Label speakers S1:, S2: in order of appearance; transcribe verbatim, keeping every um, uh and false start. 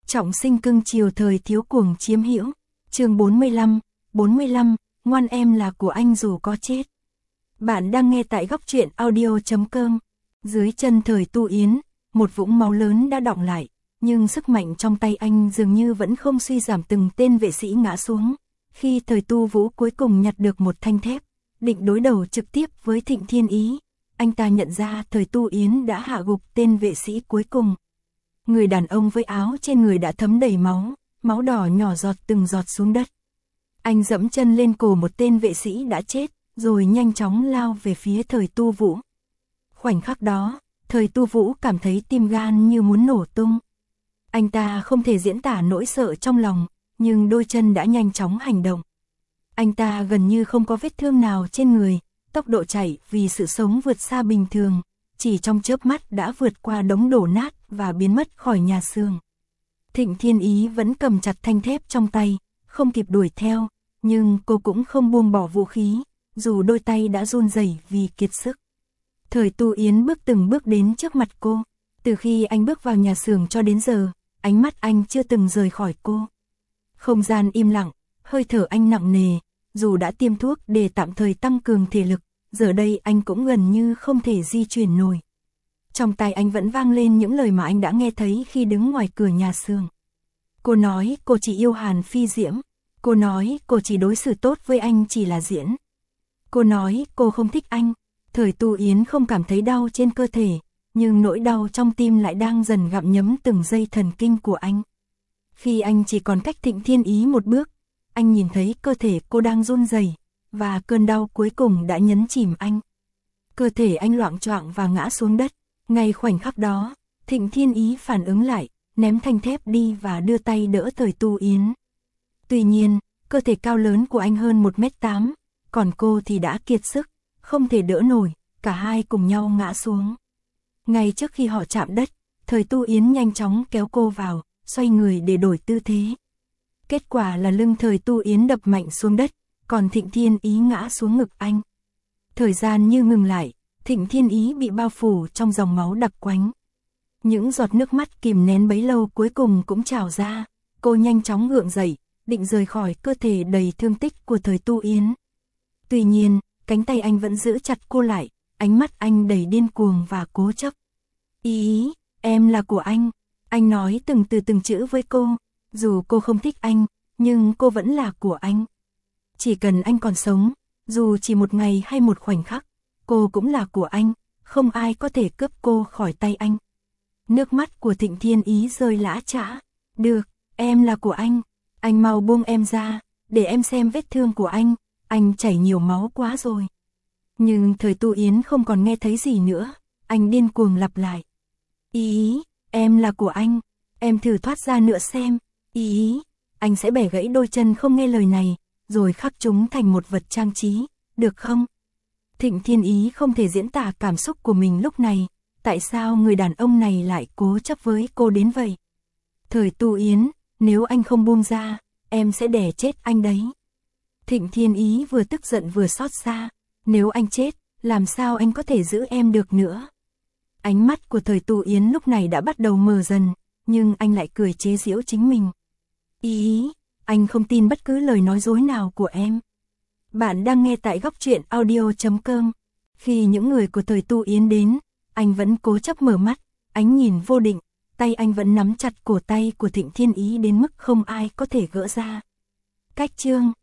S1: Trọng sinh cưng chiều thời thiếu cuồng chiếm hữu. Chương bốn mươi lăm, bốn mươi lăm, ngoan em là của anh dù có chết. Bạn đang nghe tại góc truyện audio chấm com. Dưới chân Thời Tu Yến, một vũng máu lớn đã đọng lại, nhưng sức mạnh trong tay anh dường như vẫn không suy giảm, từng tên vệ sĩ ngã xuống. Khi Thời Tu Vũ cuối cùng nhặt được một thanh thép, định đối đầu trực tiếp với Thịnh Thiên Ý, anh ta nhận ra Thời Tu Yến đã hạ gục tên vệ sĩ cuối cùng. Người đàn ông với áo trên người đã thấm đầy máu, máu đỏ nhỏ giọt từng giọt xuống đất. Anh dẫm chân lên cổ một tên vệ sĩ đã chết, rồi nhanh chóng lao về phía Thời Tu Vũ. Khoảnh khắc đó, Thời Tu Vũ cảm thấy tim gan như muốn nổ tung. Anh ta không thể diễn tả nỗi sợ trong lòng, nhưng đôi chân đã nhanh chóng hành động. Anh ta gần như không có vết thương nào trên người, tốc độ chạy vì sự sống vượt xa bình thường, chỉ trong chớp mắt đã vượt qua đống đổ nát và biến mất khỏi nhà xưởng. Thịnh Thiên Ý vẫn cầm chặt thanh thép trong tay, không kịp đuổi theo, nhưng cô cũng không buông bỏ vũ khí, dù đôi tay đã run rẩy vì kiệt sức. Thời Tu Yến bước từng bước đến trước mặt cô, từ khi anh bước vào nhà xưởng cho đến giờ, ánh mắt anh chưa từng rời khỏi cô. Không gian im lặng, hơi thở anh nặng nề, dù đã tiêm thuốc để tạm thời tăng cường thể lực, giờ đây anh cũng gần như không thể di chuyển nổi. Trong tai anh vẫn vang lên những lời mà anh đã nghe thấy khi đứng ngoài cửa nhà xưởng. Cô nói cô chỉ yêu Hàn Phi Diễm, cô nói cô chỉ đối xử tốt với anh chỉ là diễn. Cô nói cô không thích anh. Thời Tu Yến không cảm thấy đau trên cơ thể, nhưng nỗi đau trong tim lại đang dần gặm nhấm từng dây thần kinh của anh. Khi anh chỉ còn cách Thịnh Thiên Ý một bước, anh nhìn thấy cơ thể cô đang run rẩy, và cơn đau cuối cùng đã nhấn chìm anh. Cơ thể anh loạng choạng và ngã xuống đất. Ngay khoảnh khắc đó, Thịnh Thiên Ý phản ứng lại, ném thanh thép đi và đưa tay đỡ Thời Tu Yến. Tuy nhiên, cơ thể cao lớn của anh hơn một mét tám, còn cô thì đã kiệt sức, không thể đỡ nổi, cả hai cùng nhau ngã xuống. Ngay trước khi họ chạm đất, Thời Tu Yến nhanh chóng kéo cô vào, xoay người để đổi tư thế. Kết quả là lưng Thời Tu Yến đập mạnh xuống đất, còn Thịnh Thiên Ý ngã xuống ngực anh. Thời gian như ngừng lại, Thịnh Thiên Ý bị bao phủ trong dòng máu đặc quánh. Những giọt nước mắt kìm nén bấy lâu cuối cùng cũng trào ra, cô nhanh chóng gượng dậy, định rời khỏi cơ thể đầy thương tích của Thời Tu Yến. Tuy nhiên, cánh tay anh vẫn giữ chặt cô lại, ánh mắt anh đầy điên cuồng và cố chấp. Ý, em là của anh. Anh nói từng từ từng chữ với cô, dù cô không thích anh, nhưng cô vẫn là của anh. Chỉ cần anh còn sống, dù chỉ một ngày hay một khoảnh khắc, cô cũng là của anh, không ai có thể cướp cô khỏi tay anh. Nước mắt của Thịnh Thiên Ý rơi lã chã. Được, em là của anh. Anh mau buông em ra, để em xem vết thương của anh, anh chảy nhiều máu quá rồi. Nhưng Thời Tu Yến không còn nghe thấy gì nữa, anh điên cuồng lặp lại. Ý, em là của anh, em thử thoát ra nữa xem. Ý, anh sẽ bẻ gãy đôi chân không nghe lời này, rồi khắc chúng thành một vật trang trí, được không? Thịnh Thiên Ý không thể diễn tả cảm xúc của mình lúc này, tại sao người đàn ông này lại cố chấp với cô đến vậy? Thời Tu Yến, nếu anh không buông ra, em sẽ đè chết anh đấy. Thịnh Thiên Ý vừa tức giận vừa xót xa, nếu anh chết, làm sao anh có thể giữ em được nữa? Ánh mắt của Thời Tu Yến lúc này đã bắt đầu mờ dần, nhưng anh lại cười chế giễu chính mình. Ý, anh không tin bất cứ lời nói dối nào của em. Bạn đang nghe tại góc truyện audio chấm com. Khi những người của Thời Tu Yến đến, anh vẫn cố chấp mở mắt, ánh nhìn vô định, tay anh vẫn nắm chặt cổ tay của Thịnh Thiên Ý đến mức không ai có thể gỡ ra. Cách chương